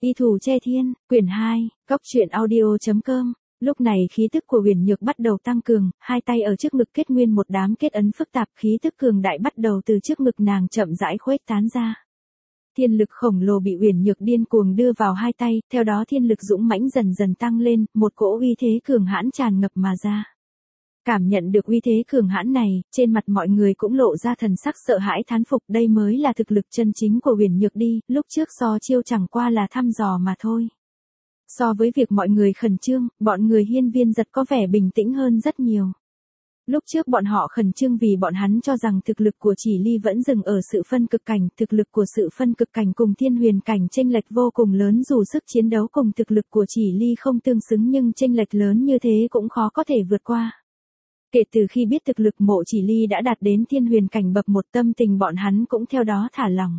Y thủ che thiên, quyển 2, Cốc truyện audio.com. Lúc này khí tức của Huyền Nhược bắt đầu tăng cường, hai tay ở trước ngực kết nguyên một đám kết ấn phức tạp, khí tức cường đại bắt đầu từ trước ngực nàng chậm rãi khuếch tán ra. Thiên lực khổng lồ bị Huyền Nhược điên cuồng đưa vào hai tay, theo đó thiên lực dũng mãnh dần dần tăng lên, một cỗ uy thế cường hãn tràn ngập mà ra. Cảm nhận được uy thế cường hãn này, trên mặt mọi người cũng lộ ra thần sắc sợ hãi thán phục, đây mới là thực lực chân chính của Huyền Nhược đi, lúc trước so chiêu chẳng qua là thăm dò mà thôi. So với việc mọi người khẩn trương, bọn người Hiên Viên Giật có vẻ bình tĩnh hơn rất nhiều. Lúc trước bọn họ khẩn trương vì bọn hắn cho rằng thực lực của Chỉ Ly vẫn dừng ở sự phân cực cảnh, thực lực của sự phân cực cảnh cùng thiên huyền cảnh chênh lệch vô cùng lớn, dù sức chiến đấu cùng thực lực của Chỉ Ly không tương xứng nhưng chênh lệch lớn như thế cũng khó có thể vượt qua. Kể từ khi biết thực lực Mộ Chỉ Ly đã đạt đến thiên huyền cảnh bậc một, tâm tình bọn hắn cũng theo đó thả lỏng.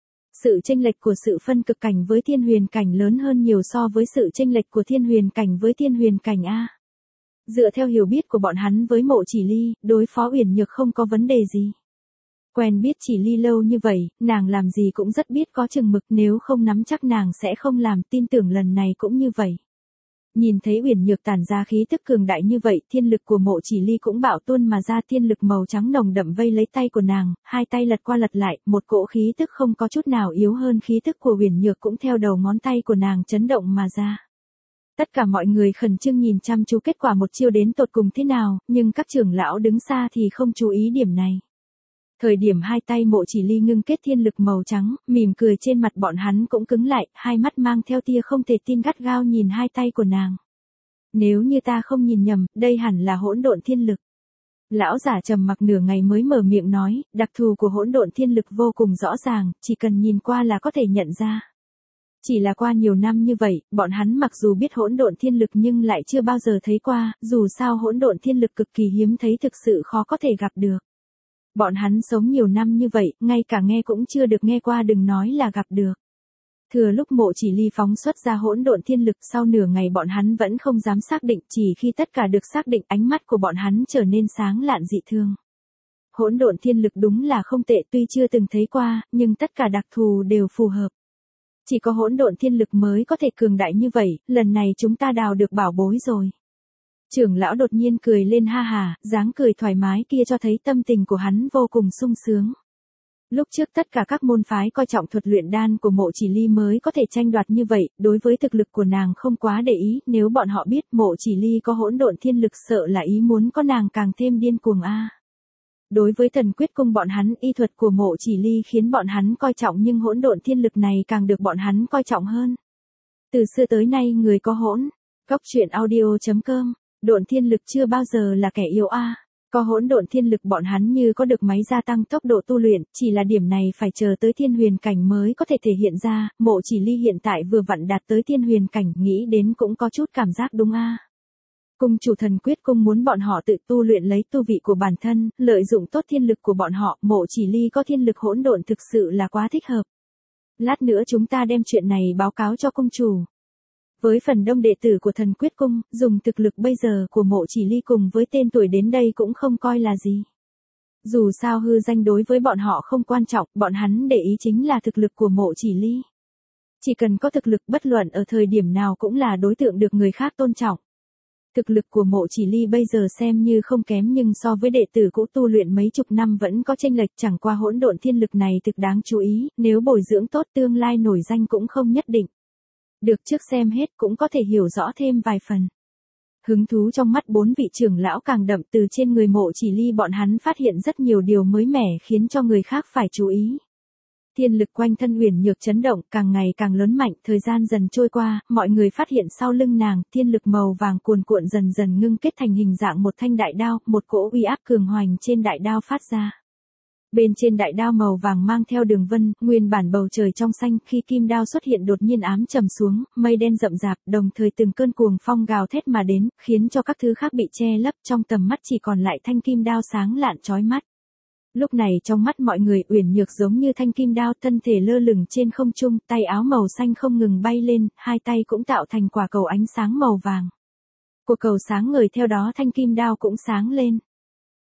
Sự chênh lệch của sự phân cực cảnh với thiên huyền cảnh lớn hơn nhiều so với sự chênh lệch của thiên huyền cảnh với thiên huyền cảnh A. Dựa theo hiểu biết của bọn hắn với Mộ Chỉ Ly, đối phó Uyển Nhược không có vấn đề gì. Quen biết Chỉ Ly lâu như vậy, nàng làm gì cũng rất biết có chừng mực, nếu không nắm chắc nàng sẽ không làm, tin tưởng lần này cũng như vậy. Nhìn thấy Uyển Nhược tản ra khí tức cường đại như vậy, thiên lực của Mộ Chỉ Ly cũng bạo tuôn mà ra, thiên lực màu trắng nồng đậm vây lấy tay của nàng, hai tay lật qua lật lại, một cỗ khí tức không có chút nào yếu hơn khí tức của Uyển Nhược cũng theo đầu ngón tay của nàng chấn động mà ra. Tất cả mọi người khẩn trương nhìn chăm chú kết quả một chiêu đến tột cùng thế nào, nhưng các trưởng lão đứng xa thì không chú ý điểm này. Thời điểm hai tay Mộ Chỉ Ly ngưng kết thiên lực màu trắng, mỉm cười trên mặt bọn hắn cũng cứng lại, hai mắt mang theo tia không thể tin gắt gao nhìn hai tay của nàng. Nếu như ta không nhìn nhầm, đây hẳn là hỗn độn thiên lực. Lão giả trầm mặc nửa ngày mới mở miệng nói, đặc thù của hỗn độn thiên lực vô cùng rõ ràng, chỉ cần nhìn qua là có thể nhận ra. Chỉ là qua nhiều năm như vậy, bọn hắn mặc dù biết hỗn độn thiên lực nhưng lại chưa bao giờ thấy qua, dù sao hỗn độn thiên lực cực kỳ hiếm thấy, thực sự khó có thể gặp được. Bọn hắn sống nhiều năm như vậy, ngay cả nghe cũng chưa được nghe qua, đừng nói là gặp được. Thừa lúc Mộ Chỉ Ly phóng xuất ra hỗn độn thiên lực, sau nửa ngày bọn hắn vẫn không dám xác định, chỉ khi tất cả được xác định, ánh mắt của bọn hắn trở nên sáng lạn dị thường. Hỗn độn thiên lực đúng là không tệ, tuy chưa từng thấy qua, nhưng tất cả đặc thù đều phù hợp. Chỉ có hỗn độn thiên lực mới có thể cường đại như vậy, lần này chúng ta đào được bảo bối rồi. Trưởng lão đột nhiên cười lên ha hà, dáng cười thoải mái kia cho thấy tâm tình của hắn vô cùng sung sướng. Lúc trước tất cả các môn phái coi trọng thuật luyện đan của Mộ Chỉ Ly mới có thể tranh đoạt như vậy, đối với thực lực của nàng không quá để ý, nếu bọn họ biết Mộ Chỉ Ly có hỗn độn thiên lực sợ là ý muốn có nàng càng thêm điên cuồng a. Đối với Thần Quyết Cung bọn hắn, y thuật của Mộ Chỉ Ly khiến bọn hắn coi trọng nhưng hỗn độn thiên lực này càng được bọn hắn coi trọng hơn. Từ xưa tới nay người có hỗn, Cốc truyện audio.com, độn thiên lực chưa bao giờ là kẻ yếu a. Có hỗn độn thiên lực bọn hắn như có được máy gia tăng tốc độ tu luyện, chỉ là điểm này phải chờ tới thiên huyền cảnh mới có thể thể hiện ra, Mộ Chỉ Ly hiện tại vừa vặn đạt tới thiên huyền cảnh, nghĩ đến cũng có chút cảm giác đúng a. Cung chủ Thần Quyết Cung muốn bọn họ tự tu luyện lấy tu vị của bản thân, lợi dụng tốt thiên lực của bọn họ, Mộ Chỉ Ly có thiên lực hỗn độn thực sự là quá thích hợp. Lát nữa chúng ta đem chuyện này báo cáo cho cung chủ. Với phần đông đệ tử của Thần Quyết Cung, dùng thực lực bây giờ của Mộ Chỉ Ly cùng với tên tuổi đến đây cũng không coi là gì. Dù sao hư danh đối với bọn họ không quan trọng, bọn hắn để ý chính là thực lực của Mộ Chỉ Ly. Chỉ cần có thực lực, bất luận ở thời điểm nào cũng là đối tượng được người khác tôn trọng. Thực lực của Mộ Chỉ Ly bây giờ xem như không kém nhưng so với đệ tử cũ tu luyện mấy chục năm vẫn có chênh lệch, chẳng qua hỗn độn thiên lực này thực đáng chú ý, nếu bồi dưỡng tốt tương lai nổi danh cũng không nhất định. Được trước xem hết cũng có thể hiểu rõ thêm vài phần. Hứng thú trong mắt bốn vị trưởng lão càng đậm, từ trên người Mộ Chỉ Ly bọn hắn phát hiện rất nhiều điều mới mẻ khiến cho người khác phải chú ý. Thiên lực quanh thân Uyển Nhược chấn động, càng ngày càng lớn mạnh, thời gian dần trôi qua, mọi người phát hiện sau lưng nàng, thiên lực màu vàng cuồn cuộn dần dần ngưng kết thành hình dạng một thanh đại đao, một cỗ uy áp cường hoành trên đại đao phát ra. Bên trên đại đao màu vàng mang theo đường vân, nguyên bản bầu trời trong xanh, khi kim đao xuất hiện đột nhiên ám trầm xuống, mây đen rậm rạp, đồng thời từng cơn cuồng phong gào thét mà đến, khiến cho các thứ khác bị che lấp, trong tầm mắt chỉ còn lại thanh kim đao sáng lạn chói mắt. Lúc này trong mắt mọi người, Uyển Nhược giống như thanh kim đao, thân thể lơ lửng trên không trung, tay áo màu xanh không ngừng bay lên, hai tay cũng tạo thành quả cầu ánh sáng màu vàng. Của cầu sáng ngời, theo đó thanh kim đao cũng sáng lên.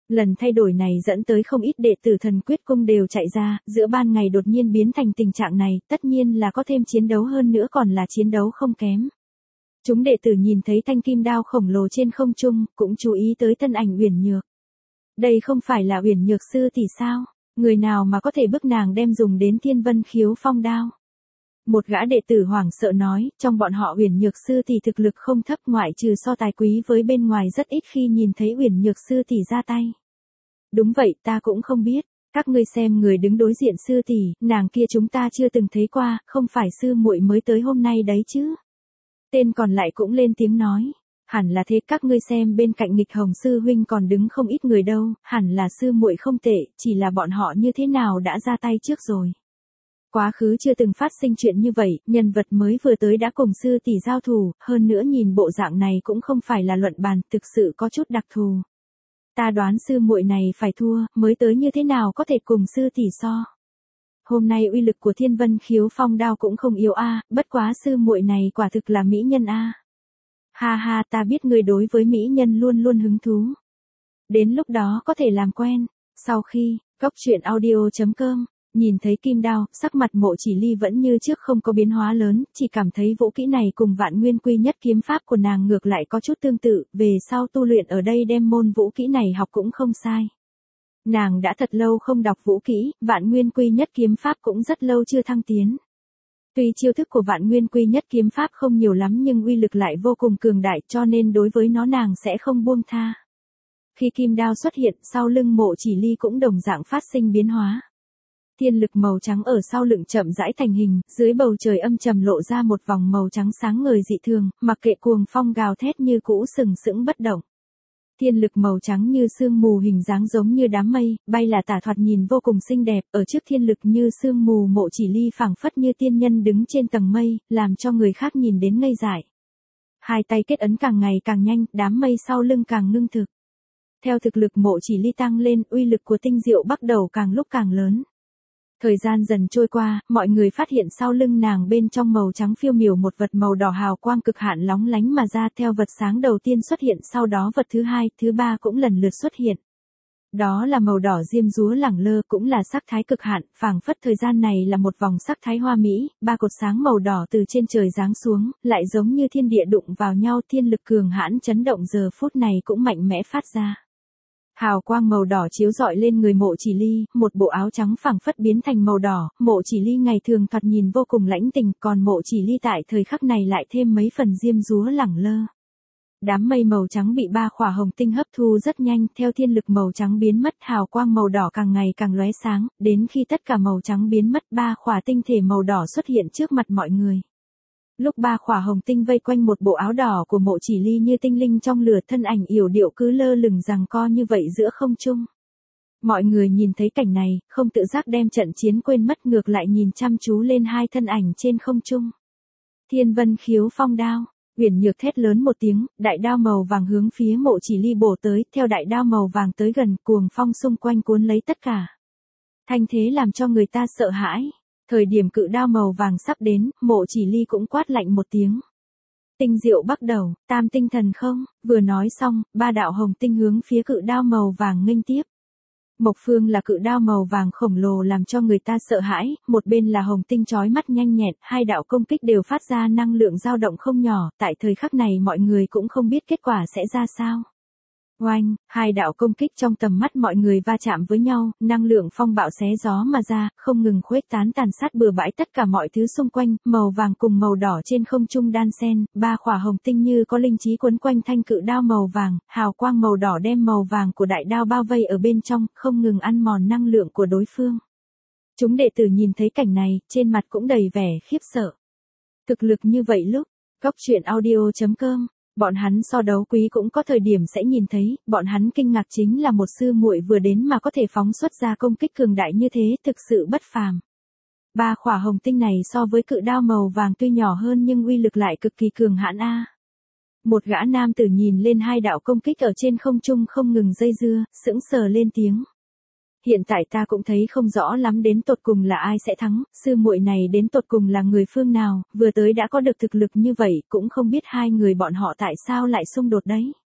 Lần thay đổi này dẫn tới không ít đệ tử Thần Quyết Cung đều chạy ra, giữa ban ngày đột nhiên biến thành tình trạng này, tất nhiên là có thêm chiến đấu hơn nữa còn là chiến đấu không kém. Chúng đệ tử nhìn thấy thanh kim đao khổng lồ trên không trung, cũng chú ý tới thân ảnh Uyển Nhược. Đây không phải là Uyển Nhược sư tỷ sao? Người nào mà có thể bức nàng đem dùng đến Thiên Vân Khiếu Phong đao? Một gã đệ tử hoảng sợ nói, trong bọn họ Uyển Nhược sư tỷ thực lực không thấp, ngoại trừ so tài quý với bên ngoài rất ít khi nhìn thấy Uyển Nhược sư tỷ ra tay. Đúng vậy, ta cũng không biết, các ngươi xem người đứng đối diện sư tỷ, nàng kia chúng ta chưa từng thấy qua, không phải sư muội mới tới hôm nay đấy chứ? Tên còn lại cũng lên tiếng nói, hẳn là thế, các ngươi xem bên cạnh Nghịch Hồng sư huynh còn đứng không ít người đâu, hẳn là sư muội không tệ, chỉ là bọn họ như thế nào đã ra tay trước rồi. Quá khứ chưa từng phát sinh chuyện như vậy, nhân vật mới vừa tới đã cùng sư tỷ giao thủ, hơn nữa nhìn bộ dạng này cũng không phải là luận bàn, thực sự có chút đặc thù. Ta đoán sư muội này phải thua, mới tới như thế nào có thể cùng sư tỷ so. Hôm nay uy lực của Thiên Vân Khiếu Phong đao cũng không yếu a, bất quá sư muội này quả thực là mỹ nhân a. Ha ha, ta biết ngươi đối với mỹ nhân luôn luôn hứng thú. Đến lúc đó có thể làm quen. Sau khi, goctruyện.audio.com nhìn thấy kim đao, sắc mặt Mộ Chỉ Ly vẫn như trước không có biến hóa lớn, chỉ cảm thấy vũ kỹ này cùng Vạn Nguyên Quy Nhất kiếm pháp của nàng ngược lại có chút tương tự, về sau tu luyện ở đây đem môn vũ kỹ này học cũng không sai. Nàng đã thật lâu không đọc vũ kỹ, Vạn Nguyên Quy Nhất kiếm pháp cũng rất lâu chưa thăng tiến. Tuy chiêu thức của Vạn Nguyên Quy Nhất kiếm pháp không nhiều lắm nhưng uy lực lại vô cùng cường đại, cho nên đối với nó nàng sẽ không buông tha. Khi kim đao xuất hiện, sau lưng Mộ Chỉ Ly cũng đồng dạng phát sinh biến hóa. Thiên lực màu trắng ở sau lưng chậm rãi thành hình, dưới bầu trời âm trầm lộ ra một vòng màu trắng sáng ngời dị thường, mặc kệ cuồng phong gào thét như cũ sừng sững bất động. Thiên lực màu trắng như sương mù hình dáng giống như đám mây, bay là tả thoạt nhìn vô cùng xinh đẹp, ở trước thiên lực như sương mù Mộ Chỉ Ly phảng phất như tiên nhân đứng trên tầng mây, làm cho người khác nhìn đến ngây dại. Hai tay kết ấn càng ngày càng nhanh, đám mây sau lưng càng ngưng thực. Theo thực lực Mộ Chỉ Ly tăng lên, uy lực của tinh diệu bắt đầu càng lúc càng lớn. Thời gian dần trôi qua, mọi người phát hiện sau lưng nàng bên trong màu trắng phiêu miểu một vật màu đỏ hào quang cực hạn lóng lánh mà ra, theo vật sáng đầu tiên xuất hiện, sau đó vật thứ hai, thứ ba cũng lần lượt xuất hiện. Đó là màu đỏ diêm dúa lẳng lơ, cũng là sắc thái cực hạn, phảng phất thời gian này là một vòng sắc thái hoa mỹ, ba cột sáng màu đỏ từ trên trời giáng xuống, lại giống như thiên địa đụng vào nhau, thiên lực cường hãn chấn động giờ phút này cũng mạnh mẽ phát ra. Hào quang màu đỏ chiếu rọi lên người Mộ Chỉ Ly, một bộ áo trắng phảng phất biến thành màu đỏ, Mộ Chỉ Ly ngày thường thoạt nhìn vô cùng lãnh tình, còn Mộ Chỉ Ly tại thời khắc này lại thêm mấy phần diêm dúa lẳng lơ. Đám mây màu trắng bị ba khỏa hồng tinh hấp thu rất nhanh, theo thiên lực màu trắng biến mất, hào quang màu đỏ càng ngày càng lóe sáng, đến khi tất cả màu trắng biến mất, ba khỏa tinh thể màu đỏ xuất hiện trước mặt mọi người. Lúc ba khỏa hồng tinh vây quanh một bộ áo đỏ của Mộ Chỉ Ly như tinh linh trong lửa, thân ảnh yểu điệu cứ lơ lửng giằng co như vậy giữa không trung. Mọi người nhìn thấy cảnh này, không tự giác đem trận chiến quên mất, ngược lại nhìn chăm chú lên hai thân ảnh trên không trung. Thiên Vân Khiếu Phong đao, Uyển Nhược thét lớn một tiếng, đại đao màu vàng hướng phía Mộ Chỉ Ly bổ tới, theo đại đao màu vàng tới gần, cuồng phong xung quanh cuốn lấy tất cả. Thanh thế làm cho người ta sợ hãi. Thời điểm cự đao màu vàng sắp đến, Mộ Chỉ Ly cũng quát lạnh một tiếng. Tinh diệu bắt đầu, tam tinh thần không, vừa nói xong, ba đạo hồng tinh hướng phía cự đao màu vàng nghênh tiếp. Mộc phương là cự đao màu vàng khổng lồ làm cho người ta sợ hãi, một bên là hồng tinh chói mắt nhanh nhẹn, hai đạo công kích đều phát ra năng lượng dao động không nhỏ, tại thời khắc này mọi người cũng không biết kết quả sẽ ra sao. Oanh, hai đạo công kích trong tầm mắt mọi người va chạm với nhau, năng lượng phong bạo xé gió mà ra, không ngừng khuếch tán tàn sát bừa bãi tất cả mọi thứ xung quanh, màu vàng cùng màu đỏ trên không trung đan xen, ba khỏa hồng tinh như có linh trí quấn quanh thanh cự đao màu vàng, hào quang màu đỏ đem màu vàng của đại đao bao vây ở bên trong, không ngừng ăn mòn năng lượng của đối phương. Chúng đệ tử nhìn thấy cảnh này, trên mặt cũng đầy vẻ khiếp sợ. Thực lực như vậy lúc, goctruyện.audio.com bọn hắn so đấu quý cũng có thời điểm sẽ nhìn thấy, bọn hắn kinh ngạc chính là một sư muội vừa đến mà có thể phóng xuất ra công kích cường đại như thế, thực sự bất phàm. Ba khỏa hồng tinh này so với cự đao màu vàng tuy nhỏ hơn nhưng uy lực lại cực kỳ cường hãn a. Một gã nam tử nhìn lên hai đạo công kích ở trên không trung không ngừng dây dưa, sững sờ lên tiếng. Hiện tại ta cũng thấy không rõ lắm đến tột cùng là ai sẽ thắng, sư muội này đến tột cùng là người phương nào, vừa tới đã có được thực lực như vậy, cũng không biết hai người bọn họ tại sao lại xung đột đấy.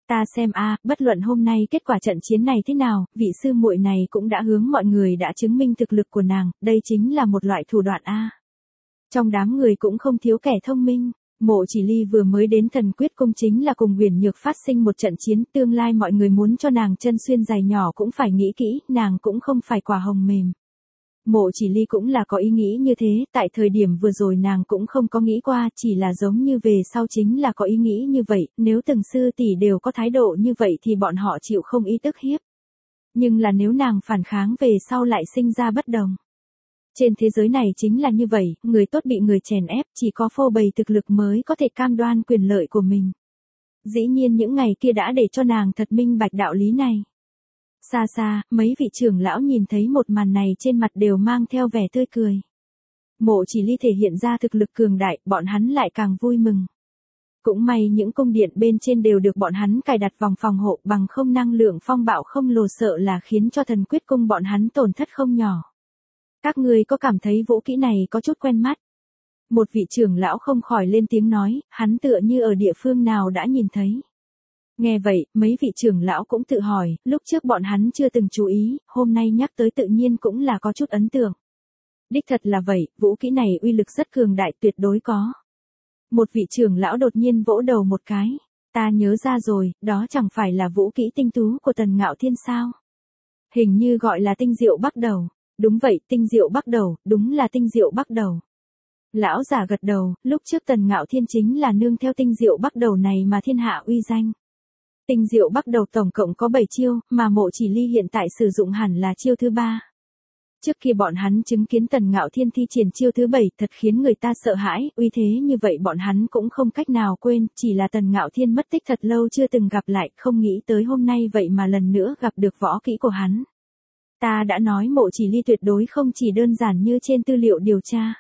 Ta xem bất luận hôm nay kết quả trận chiến này thế nào, vị sư muội này cũng đã hướng mọi người đã chứng minh thực lực của nàng, đây chính là một loại thủ đoạn Trong đám người cũng không thiếu kẻ thông minh. Mộ Chỉ Ly vừa mới đến Thần Quyết Cung chính là cùng Uyển Nhược phát sinh một trận chiến, tương lai mọi người muốn cho nàng chân xuyên giày nhỏ cũng phải nghĩ kỹ, nàng cũng không phải quả hồng mềm. Mộ Chỉ Ly cũng là có ý nghĩ như thế, tại thời điểm vừa rồi nàng cũng không có nghĩ qua, chỉ là giống như về sau chính là có ý nghĩ như vậy, nếu từng sư tỷ đều có thái độ như vậy thì bọn họ chịu không ý tức hiếp. Nhưng là nếu nàng phản kháng về sau lại sinh ra bất đồng. Trên thế giới này chính là như vậy, người tốt bị người chèn ép, chỉ có phô bày thực lực mới có thể cam đoan quyền lợi của mình. Dĩ nhiên những ngày kia đã để cho nàng thật minh bạch đạo lý này. Xa xa, mấy vị trưởng lão nhìn thấy một màn này trên mặt đều mang theo vẻ tươi cười. Mộ Chỉ Ly thể hiện ra thực lực cường đại, bọn hắn lại càng vui mừng. Cũng may những cung điện bên trên đều được bọn hắn cài đặt vòng phòng hộ, bằng không năng lượng phong bạo không lồ sợ là khiến cho Thần Quyết Cung bọn hắn tổn thất không nhỏ. Các ngươi có cảm thấy vũ kỹ này có chút quen mắt? Một vị trưởng lão không khỏi lên tiếng nói, hắn tựa như ở địa phương nào đã nhìn thấy. Nghe vậy, mấy vị trưởng lão cũng tự hỏi, lúc trước bọn hắn chưa từng chú ý, hôm nay nhắc tới tự nhiên cũng là có chút ấn tượng. Đích thật là vậy, vũ kỹ này uy lực rất cường đại, tuyệt đối có. Một vị trưởng lão đột nhiên vỗ đầu một cái. Ta nhớ ra rồi, đó chẳng phải là vũ kỹ tinh tú của Tần Ngạo Thiên sao? Hình như gọi là tinh diệu bắc đầu. Đúng vậy, tinh diệu bắc đầu, đúng là tinh diệu bắc đầu. Lão giả gật đầu, lúc trước Tần Ngạo Thiên chính là nương theo tinh diệu bắc đầu này mà thiên hạ uy danh. Tinh diệu bắc đầu tổng cộng có 7 chiêu, mà Mộ Chỉ Ly hiện tại sử dụng hẳn là chiêu thứ 3. Trước khi bọn hắn chứng kiến Tần Ngạo Thiên thi triển chiêu thứ 7 thật khiến người ta sợ hãi, uy thế như vậy bọn hắn cũng không cách nào quên, chỉ là Tần Ngạo Thiên mất tích thật lâu chưa từng gặp lại, không nghĩ tới hôm nay vậy mà lần nữa gặp được võ kỹ của hắn. Ta đã nói Mộ Chỉ Ly tuyệt đối không chỉ đơn giản như trên tư liệu điều tra.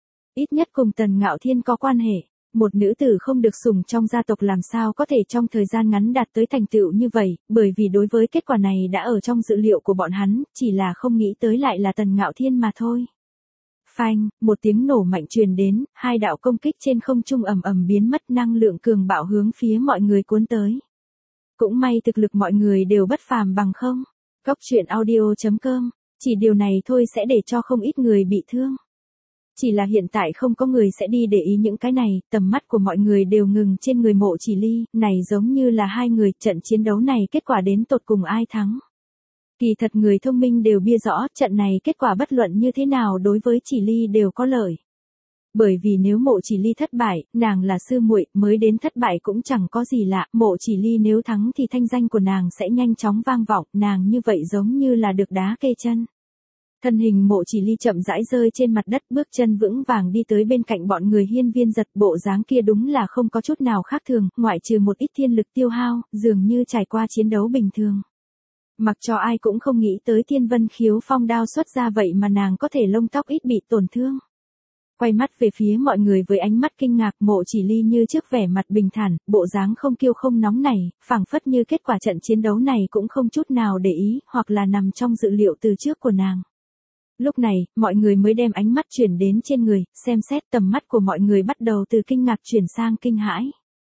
Ít nhất cùng Tần Ngạo Thiên có quan hệ. Một nữ tử không được sủng trong gia tộc làm sao có thể trong thời gian ngắn đạt tới thành tựu như vậy, bởi vì đối với kết quả này đã ở trong dự liệu của bọn hắn, chỉ là không nghĩ tới lại là Tần Ngạo Thiên mà thôi. Phanh, một tiếng nổ mạnh truyền đến, hai đạo công kích trên không trung ầm ầm biến mất, năng lượng cường bạo hướng phía mọi người cuốn tới. Cũng may thực lực mọi người đều bất phàm bằng không. Goctruyện.audio.com, chỉ điều này thôi sẽ để cho không ít người bị thương. Chỉ là hiện tại không có người sẽ đi để ý những cái này, tầm mắt của mọi người đều ngừng trên người Mộ Chỉ Ly, này giống như là hai người, trận chiến đấu này kết quả đến tột cùng ai thắng. Kỳ thật người thông minh đều biết rõ, trận này kết quả bất luận như thế nào đối với Chỉ Ly đều có lợi. Bởi vì nếu Mộ Chỉ Ly thất bại, nàng là sư muội, mới đến thất bại cũng chẳng có gì lạ, Mộ Chỉ Ly nếu thắng thì thanh danh của nàng sẽ nhanh chóng vang vọng, nàng như vậy giống như là được đá kê chân. Thân hình Mộ Chỉ Ly chậm rãi rơi trên mặt đất, bước chân vững vàng đi tới bên cạnh bọn người Hiên Viên Giật, bộ dáng kia đúng là không có chút nào khác thường, ngoại trừ một ít thiên lực tiêu hao, dường như trải qua chiến đấu bình thường. Mặc cho ai cũng không nghĩ tới Thiên Vân Khiếu Phong đao xuất ra vậy mà nàng có thể lông tóc ít bị tổn thương. Quay mắt về phía mọi người với ánh mắt kinh ngạc, Mộ Chỉ Ly như trước vẻ mặt bình thản, bộ dáng không kiêu không nóng nảy, phảng phất như kết quả trận chiến đấu này cũng không chút nào để ý, hoặc là nằm trong dự liệu từ trước của nàng. Lúc này, mọi người mới đem ánh mắt chuyển đến trên người, xem xét tầm mắt của mọi người bắt đầu từ kinh ngạc chuyển sang kinh hãi.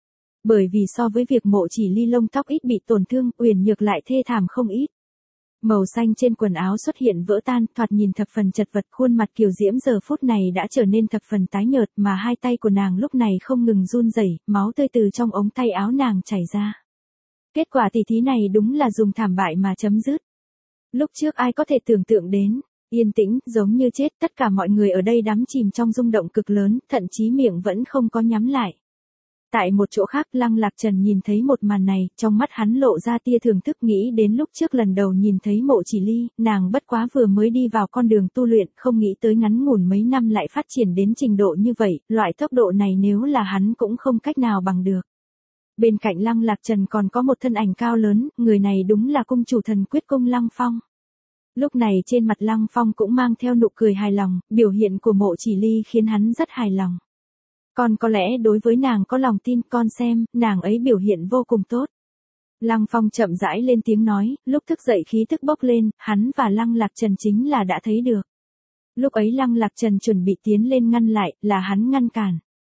Bởi vì so với việc Mộ Chỉ Ly lông tóc ít bị tổn thương, Uyển Nhược lại thê thảm không ít. Màu xanh trên quần áo xuất hiện vỡ tan, thoạt nhìn thập phần chật vật, khuôn mặt kiều diễm giờ phút này đã trở nên thập phần tái nhợt, mà hai tay của nàng lúc này không ngừng run rẩy, máu tươi từ trong ống tay áo nàng chảy ra. Kết quả tỷ thí này đúng là dùng thảm bại mà chấm dứt. Lúc trước ai có thể tưởng tượng đến, yên tĩnh, giống như chết, tất cả mọi người ở đây đắm chìm trong rung động cực lớn, thậm chí miệng vẫn không có nhắm lại. Tại một chỗ khác, Lăng Lạc Trần nhìn thấy một màn này, trong mắt hắn lộ ra tia thưởng thức, nghĩ đến lúc trước lần đầu nhìn thấy Mộ Chỉ Ly, nàng bất quá vừa mới đi vào con đường tu luyện, không nghĩ tới ngắn ngủn mấy năm lại phát triển đến trình độ như vậy, loại tốc độ này nếu là hắn cũng không cách nào bằng được. Bên cạnh Lăng Lạc Trần còn có một thân ảnh cao lớn, người này đúng là cung chủ Thần Quyết Cung Lăng Phong. Lúc này trên mặt Lăng Phong cũng mang theo nụ cười hài lòng, biểu hiện của Mộ Chỉ Ly khiến hắn rất hài lòng. Còn có lẽ đối với nàng có lòng tin, con xem, nàng ấy biểu hiện vô cùng tốt. Lăng Phong chậm rãi lên tiếng nói, lúc thức dậy khí tức bốc lên, hắn và Lăng Lạc Trần chính là đã thấy được. Lúc ấy Lăng Lạc Trần chuẩn bị tiến lên ngăn lại, là hắn ngăn cản.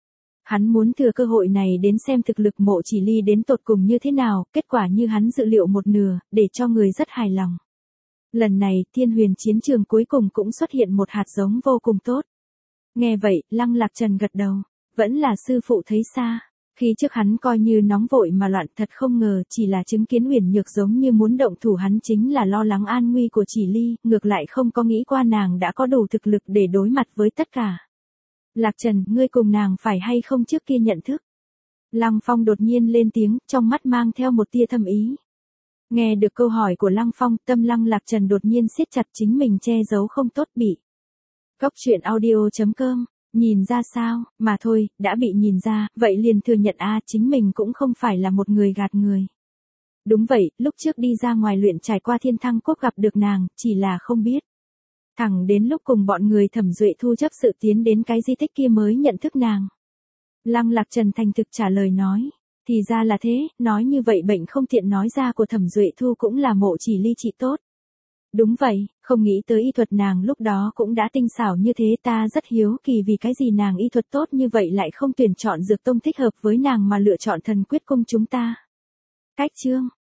Hắn muốn thừa cơ hội này đến xem thực lực Mộ Chỉ Ly đến tột cùng như thế nào, kết quả như hắn dự liệu một nửa, để cho người rất hài lòng. Lần này, Thiên Huyền chiến trường cuối cùng cũng xuất hiện một hạt giống vô cùng tốt. Nghe vậy, Lăng Lạc Trần gật đầu, vẫn là sư phụ thấy xa. Khi trước hắn coi như nóng vội mà loạn, thật không ngờ chỉ là chứng kiến Huyền Nhược giống như muốn động thủ, hắn chính là lo lắng an nguy của Chỉ Ly, ngược lại không có nghĩ qua nàng đã có đủ thực lực để đối mặt với tất cả. Lạc Trần, ngươi cùng nàng phải hay không trước kia nhận thức? Lăng Phong đột nhiên lên tiếng, trong mắt mang theo một tia thâm ý. Nghe được câu hỏi của Lăng Phong, tâm Lăng Lạc Trần đột nhiên siết chặt, chính mình che giấu không tốt bị. Góc truyện audio.com, nhìn ra sao, mà thôi, đã bị nhìn ra, vậy liền thừa nhận chính mình cũng không phải là một người gạt người. Đúng vậy, lúc trước đi ra ngoài luyện trải qua Thiên Thăng Quốc gặp được nàng, chỉ là không biết. Thẳng đến lúc cùng bọn người Thẩm Duệ Thu chấp sự tiến đến cái di tích kia mới nhận thức nàng. Lăng Lạc Trần thành thực trả lời nói. Thì ra là thế, nói như vậy bệnh không tiện nói ra của Thẩm Duệ Thu cũng là Mộ Chỉ Ly trị tốt. Đúng vậy, không nghĩ tới y thuật nàng lúc đó cũng đã tinh xảo như thế, ta rất hiếu kỳ vì cái gì nàng y thuật tốt như vậy lại không tuyển chọn dược tông thích hợp với nàng mà lựa chọn Thần Quyết Cung chúng ta. Cách chương